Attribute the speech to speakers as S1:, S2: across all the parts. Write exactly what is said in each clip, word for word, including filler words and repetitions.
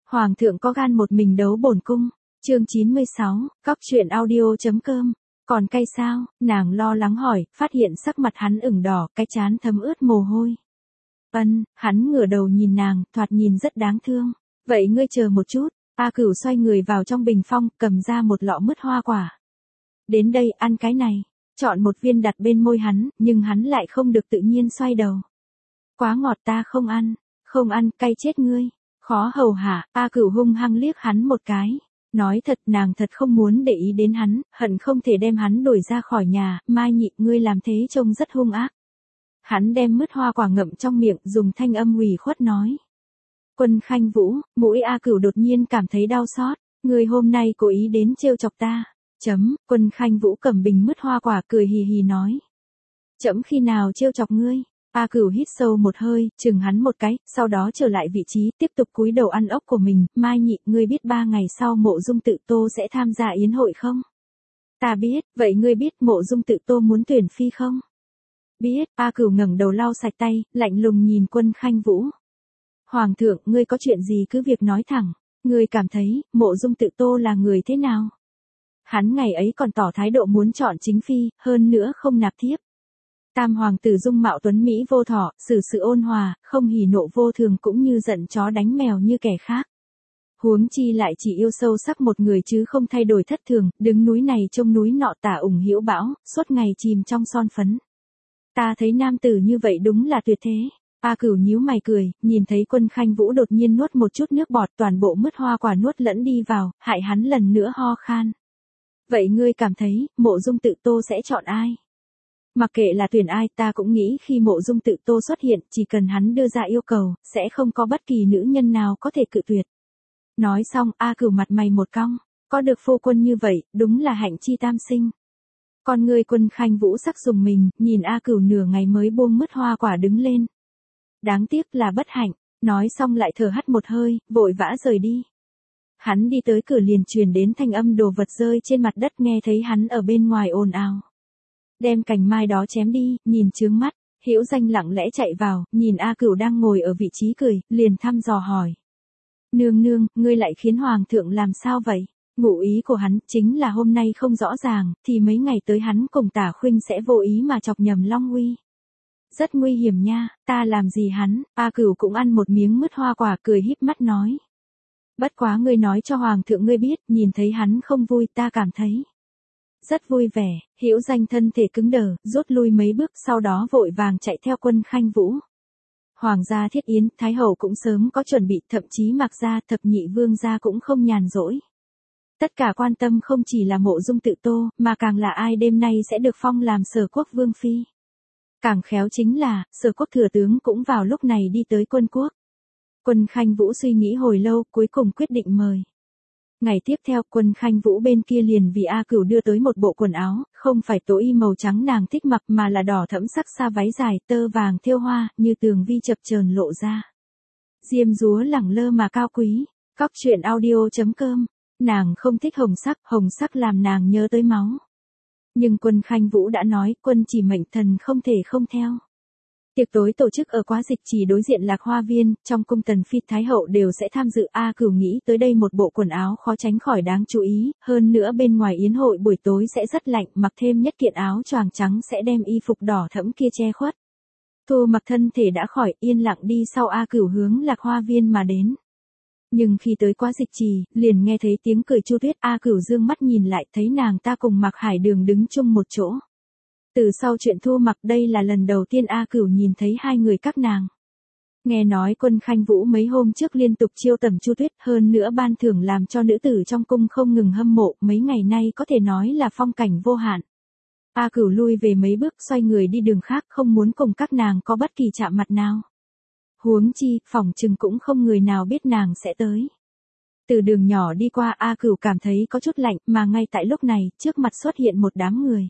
S1: Hoàng thượng có gan một mình đấu bổn cung. Chương chín mươi sáu, cóc truyện audio.com. Còn cay sao? Nàng lo lắng hỏi, phát hiện sắc mặt hắn ửng đỏ, cái trán thấm ướt mồ hôi. Ân, hắn ngửa đầu nhìn nàng, thoạt nhìn rất đáng thương. Vậy ngươi chờ một chút. A Cửu xoay người vào trong bình phong, cầm ra một lọ mứt hoa quả. Đến đây, ăn cái này. Chọn một viên đặt bên môi hắn, nhưng hắn lại không được tự nhiên xoay đầu. Quá ngọt, ta không ăn. Không ăn, cay chết ngươi. Khó hầu hạ. A Cửu hung hăng liếc hắn một cái. Nói thật, nàng thật không muốn để ý đến hắn, hận không thể đem hắn đuổi ra khỏi nhà. Mai Nhị, ngươi làm thế trông rất hung ác. Hắn đem mứt hoa quả ngậm trong miệng, dùng thanh âm ủy khuất nói. Quân Khanh Vũ, mũi A Cửu đột nhiên cảm thấy đau xót. Ngươi hôm nay cố ý đến trêu chọc ta. Chấm. Quân Khanh Vũ cầm bình mứt hoa quả cười hì hì nói. Chấm khi nào trêu chọc ngươi? A Cửu hít sâu một hơi, chừng hắn một cái, sau đó trở lại vị trí, tiếp tục cúi đầu ăn ốc của mình. Mai Nhị, ngươi biết ba ngày sau Mộ Dung Tự Tô sẽ tham gia yến hội không? Ta biết. Vậy ngươi biết Mộ Dung Tự Tô muốn tuyển phi không? Biết. A Cửu ngẩng đầu lau sạch tay, lạnh lùng nhìn Quân Khanh Vũ. Hoàng thượng, ngươi có chuyện gì cứ việc nói thẳng. Ngươi cảm thấy, Mộ Dung Tự Tô là người thế nào? Hắn ngày ấy còn tỏ thái độ muốn chọn chính phi, hơn nữa không nạp thiếp. Tam hoàng tử dung mạo tuấn Mỹ vô thọ, xử sự ôn hòa, không hỉ nộ vô thường cũng như giận chó đánh mèo như kẻ khác. Huống chi lại chỉ yêu sâu sắc một người chứ không thay đổi thất thường, đứng núi này trông núi nọ tả ủng hữu bão, suốt ngày chìm trong son phấn. Ta thấy nam tử như vậy đúng là tuyệt thế. A Cửu nhíu mày cười, nhìn thấy Quân Khanh Vũ đột nhiên nuốt một chút nước bọt, toàn bộ mứt hoa quả nuốt lẫn đi vào, hại hắn lần nữa ho khan. Vậy ngươi cảm thấy, Mộ Dung Tự Tô sẽ chọn ai? Mặc kệ là tuyển ai, ta cũng nghĩ khi Mộ Dung Tự Tô xuất hiện, chỉ cần hắn đưa ra yêu cầu, sẽ không có bất kỳ nữ nhân nào có thể cự tuyệt. Nói xong, A Cửu mặt mày một cong, có được phu quân như vậy, đúng là hạnh chi tam sinh. Con người Quân Khanh Vũ sắc dùng mình, nhìn A Cửu nửa ngày mới buông mứt hoa quả đứng lên. Đáng tiếc là bất hạnh, nói xong lại thở hắt một hơi, vội vã rời đi. Hắn đi tới cửa liền truyền đến thanh âm đồ vật rơi trên mặt đất, nghe thấy hắn ở bên ngoài ồn ào. Đem cành mai đó chém đi, nhìn chướng mắt. Hữu Danh lặng lẽ chạy vào, nhìn A Cửu đang ngồi ở vị trí cười, liền thăm dò hỏi. Nương nương, ngươi lại khiến hoàng thượng làm sao vậy? Ngụ ý của hắn chính là hôm nay không rõ ràng, thì mấy ngày tới hắn cùng Tả Khuynh sẽ vô ý mà chọc nhầm Long Uy. Rất nguy hiểm nha, ta làm gì hắn? A Cửu cũng ăn một miếng mứt hoa quả, cười híp mắt nói. Bất quá ngươi nói cho hoàng thượng ngươi biết, nhìn thấy hắn không vui, ta cảm thấy rất vui vẻ. Hữu Danh thân thể cứng đờ, rút lui mấy bước, sau đó vội vàng chạy theo Quân Khanh Vũ. Hoàng gia thiết yến, thái hậu cũng sớm có chuẩn bị, thậm chí Mạc gia, thập nhị vương gia cũng không nhàn rỗi. Tất cả quan tâm không chỉ là Mộ Dung Tự Tô, mà càng là ai đêm nay sẽ được phong làm Sở Quốc vương phi. Càng khéo chính là, Sở Quốc thừa tướng cũng vào lúc này đi tới Quân Quốc. Quân Khanh Vũ suy nghĩ hồi lâu, cuối cùng quyết định mời. Ngày tiếp theo, Quân Khanh Vũ bên kia liền vì A Cửu đưa tới một bộ quần áo, không phải tối y màu trắng nàng thích mặc mà là đỏ thẫm sắc xa váy dài, tơ vàng thêu hoa, như tường vi chập chờn lộ ra. Diêm dúa lẳng lơ mà cao quý. Cóc truyện audio.com. Nàng không thích hồng sắc, hồng sắc làm nàng nhớ tới máu. Nhưng Quân Khanh Vũ đã nói, quân chỉ mệnh thần không thể không theo. Tiệc tối tổ chức ở Quá Dịch Trì đối diện Lạc Hoa Viên, trong cung tần phi thái hậu đều sẽ tham dự. A Cửu nghĩ tới đây một bộ quần áo khó tránh khỏi đáng chú ý, hơn nữa bên ngoài yến hội buổi tối sẽ rất lạnh, mặc thêm nhất kiện áo choàng trắng sẽ đem y phục đỏ thẫm kia che khuất. Thu Mặc thân thể đã khỏi, yên lặng đi sau A Cửu hướng Lạc Hoa Viên mà đến. Nhưng khi tới Quá Dịch Trì, liền nghe thấy tiếng cười Chu Tuyết. A Cửu dương mắt nhìn lại, thấy nàng ta cùng Mạc Hải Đường đứng chung một chỗ. Từ sau chuyện Thu Mặc, đây là lần đầu tiên A Cửu nhìn thấy hai người các nàng. Nghe nói Quân Khanh Vũ mấy hôm trước liên tục chiêu tầm Chu Tuyết, hơn nữa ban thưởng làm cho nữ tử trong cung không ngừng hâm mộ, mấy ngày nay có thể nói là phong cảnh vô hạn. A Cửu lui về mấy bước, xoay người đi đường khác, không muốn cùng các nàng có bất kỳ chạm mặt nào. Huống chi, phỏng chừng cũng không người nào biết nàng sẽ tới. Từ đường nhỏ đi qua, A Cửu cảm thấy có chút lạnh, mà ngay tại lúc này, trước mặt xuất hiện một đám người.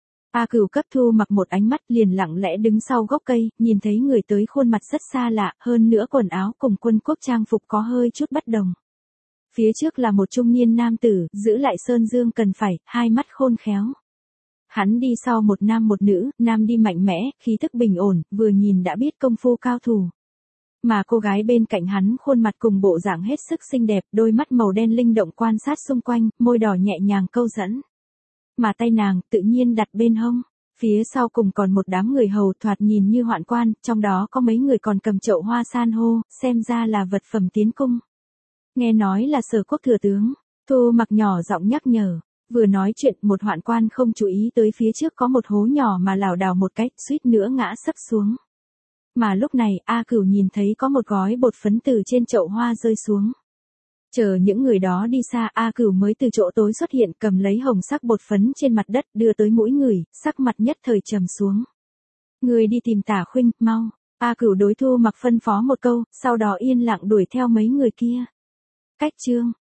S1: A Cửu cấp Thu Mặc một ánh mắt, liền lặng lẽ đứng sau gốc cây, nhìn thấy người tới khuôn mặt rất xa lạ, hơn nữa quần áo cùng Quân Quốc trang phục có hơi chút bất đồng. Phía trước là một trung niên nam tử, giữ lại sơn dương cần phải, hai mắt khôn khéo. Hắn đi sau một nam một nữ, nam đi mạnh mẽ, khí thức bình ổn, vừa nhìn đã biết công phu cao thủ. Mà cô gái bên cạnh hắn khuôn mặt cùng bộ dạng hết sức xinh đẹp, đôi mắt màu đen linh động quan sát xung quanh, môi đỏ nhẹ nhàng câu dẫn. Mà tay nàng tự nhiên đặt bên hông. Phía sau cùng còn một đám người hầu thoạt nhìn như hoạn quan, trong đó có mấy người còn cầm chậu hoa san hô, xem ra là vật phẩm tiến cung. Nghe nói là Sở Quốc thừa tướng, Thu Mặc nhỏ giọng nhắc nhở. Vừa nói chuyện một hoạn quan không chú ý tới phía trước có một hố nhỏ mà lảo đảo một cách, suýt nữa ngã sấp xuống. Mà lúc này A Cửu nhìn thấy có một gói bột phấn từ trên chậu hoa rơi xuống. Chờ những người đó đi xa, A Cửu mới từ chỗ tối xuất hiện, cầm lấy hồng sắc bột phấn trên mặt đất đưa tới mũi người, sắc mặt nhất thời trầm xuống. Người đi tìm Tả Khuynh, mau. A Cửu đối Thu Mặc phân phó một câu, sau đó yên lặng đuổi theo mấy người kia. Cách chương